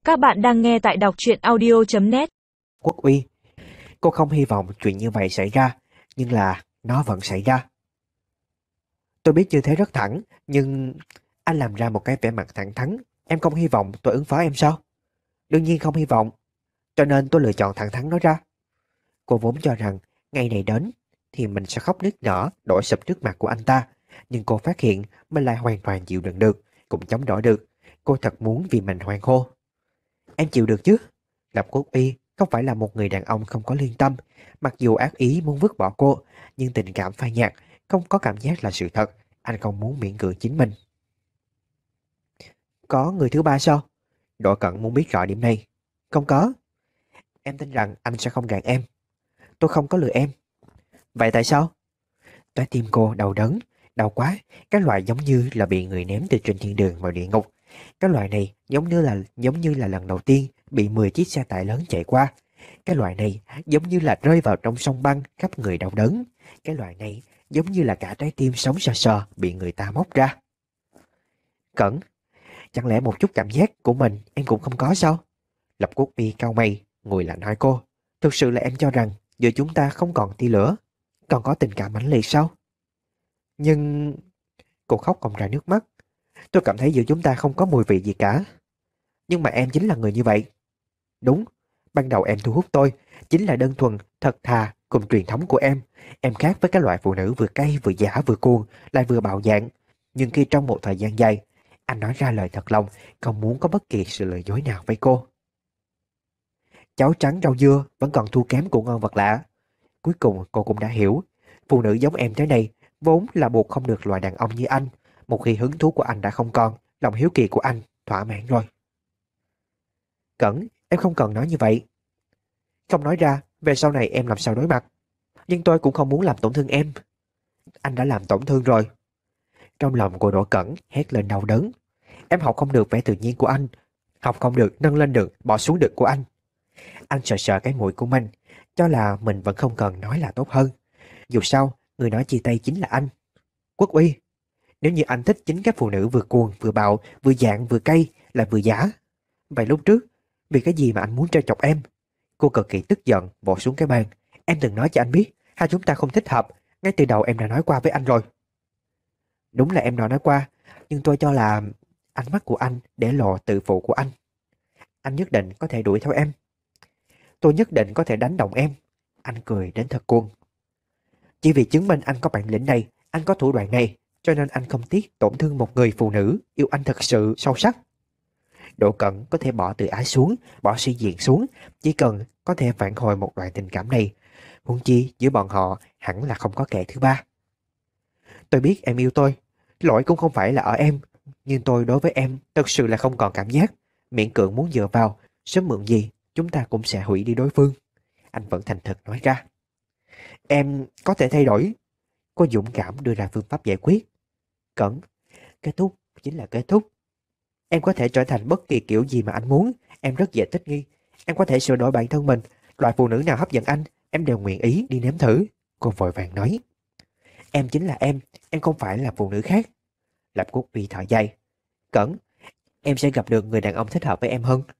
Các bạn đang nghe tại đọc truyện audio.net. Quốc Uy, cô không hy vọng chuyện như vậy xảy ra, nhưng là nó vẫn xảy ra. Tôi biết như thế rất thẳng, nhưng anh làm ra một cái vẻ mặt thẳng thắn. Em không hy vọng tôi ứng phó em sao? Đương nhiên không hy vọng, cho nên tôi lựa chọn thẳng thắn nói ra. Cô vốn cho rằng ngày này đến thì mình sẽ khóc nức nở, đổ sụp trước mặt của anh ta. Nhưng cô phát hiện mình lại hoàn toàn chịu đựng được, cũng chống đỡ được. Cô thật muốn vì mình hoan hô. Em chịu được chứ? Lập Quốc Uy không phải là một người đàn ông không có lương tâm. Mặc dù ác ý muốn vứt bỏ cô, nhưng tình cảm phai nhạt, không có cảm giác là sự thật. Anh không muốn miễn cưỡng chính mình. Có người thứ ba sao? Đội Cận muốn biết rõ điểm này. Không có. Em tin rằng anh sẽ không gạt em. Tôi không có lừa em. Vậy tại sao? Trái tim cô đau đớn, đau quá. Cái loại giống như là bị người ném từ trên thiên đường vào địa ngục. Cái loại này giống như là lần đầu tiên bị 10 chiếc xe tải lớn chạy qua. Cái loại này giống như là rơi vào trong sông băng, khắp người đau đớn. Cái loại này giống như là cả trái tim sống sờ sờ bị người ta móc ra. Cẩn, chẳng lẽ một chút cảm giác của mình em cũng không có sao? Lập Quốc Uy cau mày, ngồi lại nói cô. Thực sự là em cho rằng giữa chúng ta không còn tia lửa, còn có tình cảm mãnh liệt sao? Nhưng... Cô khóc không ra nước mắt. Tôi cảm thấy giữa chúng ta không có mùi vị gì cả. Nhưng mà em chính là người như vậy. Đúng, ban đầu em thu hút tôi chính là đơn thuần, thật thà cùng truyền thống của em. Em khác với cái loại phụ nữ vừa cay vừa giả vừa cuồng, lại vừa bạo dạn. Nhưng khi trong một thời gian dài, anh nói ra lời thật lòng, không muốn có bất kỳ sự lừa dối nào với cô. Cháo trắng rau dưa vẫn còn thua kém của ngon vật lạ. Cuối cùng cô cũng đã hiểu, phụ nữ giống em thế này vốn là buộc không được loại đàn ông như anh. Một khi hứng thú của anh đã không còn, lòng hiếu kỳ của anh thỏa mãn rồi. Cẩn, em không cần nói như vậy. Không nói ra, về sau này em làm sao đối mặt. Nhưng tôi cũng không muốn làm tổn thương em. Anh đã làm tổn thương rồi. Trong lòng cô Đỗ Cẩn hét lên đau đớn. Em học không được vẻ tự nhiên của anh, học không được nâng lên được, bỏ xuống được của anh. Anh sợ sợ cái mũi của mình, cho là mình vẫn không cần nói là tốt hơn. Dù sao, người nói chia tay chính là anh. Quốc Uy, nếu như anh thích chính các phụ nữ vừa cuồng, vừa bạo, vừa dạng, vừa cay, lại vừa giả. Vậy lúc trước, vì cái gì mà anh muốn trêu chọc em? Cô cực kỳ tức giận, vỗ xuống cái bàn. Em từng nói cho anh biết, hai chúng ta không thích hợp. Ngay từ đầu em đã nói qua với anh rồi. Đúng là em đã nói qua, nhưng tôi cho là ánh mắt của anh để lộ tự phụ của anh. Anh nhất định có thể đuổi theo em. Tôi nhất định có thể đánh động em. Anh cười đến thật cuồng. Chỉ vì chứng minh anh có bản lĩnh này, anh có thủ đoạn này, cho nên anh không tiếc tổn thương một người phụ nữ yêu anh thật sự sâu sắc. Độ Cận có thể bỏ tự ái xuống, bỏ sĩ diện xuống, chỉ cần có thể phản hồi một đoạn tình cảm này. Huống chi giữa bọn họ hẳn là không có kẻ thứ ba. Tôi biết em yêu tôi, lỗi cũng không phải là ở em, nhưng tôi đối với em thật sự là không còn cảm giác. Miễn cưỡng muốn dựa vào, sớm muộn gì chúng ta cũng sẽ hủy đi đối phương. Anh vẫn thành thật nói ra. Em có thể thay đổi. Cô dũng cảm đưa ra phương pháp giải quyết. Cẩn, kết thúc chính là kết thúc. Em có thể trở thành bất kỳ kiểu gì mà anh muốn. Em rất dễ thích nghi. Em có thể sửa đổi bản thân mình. Loại phụ nữ nào hấp dẫn anh, em đều nguyện ý đi nếm thử. Cô vội vàng nói. Em chính là em không phải là phụ nữ khác. Lập Quốc Uy thở dài. Cẩn, em sẽ gặp được người đàn ông thích hợp với em hơn.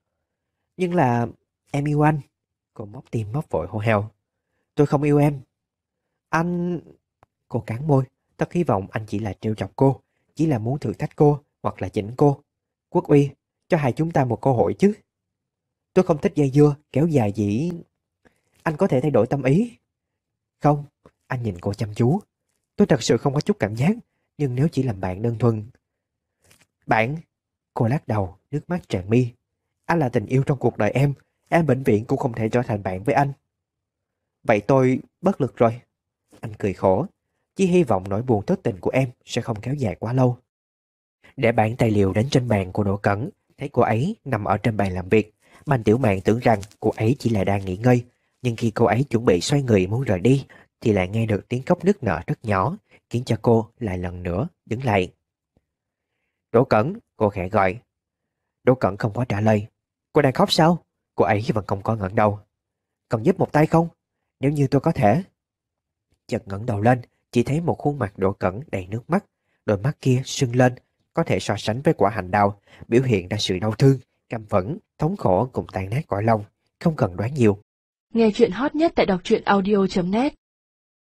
Nhưng là em yêu anh. Cô móc tim móc vội hô hào. Tôi không yêu em. Anh... Cô cắn môi. Thật hy vọng anh chỉ là trêu chọc cô, chỉ là muốn thử thách cô hoặc là chỉnh cô. Quốc Uy, cho hai chúng ta một cơ hội chứ. Tôi không thích dây dưa, kéo dài dĩ. Anh có thể thay đổi tâm ý. Không, anh nhìn cô chăm chú. Tôi thật sự không có chút cảm giác, nhưng nếu chỉ làm bạn đơn thuần. Bạn, cô lắc đầu, nước mắt tràn mi. Anh là tình yêu trong cuộc đời em vĩnh viễn cũng không thể trở thành bạn với anh. Vậy tôi bất lực rồi. Anh cười khổ, chỉ hy vọng nỗi buồn thất tình của em sẽ không kéo dài quá lâu. Để bản tài liệu đến trên bàn của Đỗ Cẩn, thấy cô ấy nằm ở trên bàn làm việc. Bành Tiểu Mạn tưởng rằng cô ấy chỉ là đang nghỉ ngơi, nhưng khi cô ấy chuẩn bị xoay người muốn rời đi, thì lại nghe được tiếng khóc nức nở rất nhỏ, khiến cho cô lại lần nữa đứng lại. Đỗ Cẩn, cô khẽ gọi. Đỗ Cẩn không có trả lời. Cô đang khóc sao? Cô ấy vẫn không có ngẩng đầu. Cần giúp một tay không? Nếu như tôi có thể. Chợt ngẩng đầu lên, chỉ thấy một khuôn mặt Đỗ Cẩn đầy nước mắt, đôi mắt kia sưng lên, có thể so sánh với quả hạnh đào, biểu hiện ra sự đau thương, Căm phẫn, thống khổ cùng tan nát cõi lòng, không cần đoán nhiều. Nghe chuyện hot nhất tại đọc truyện audio.net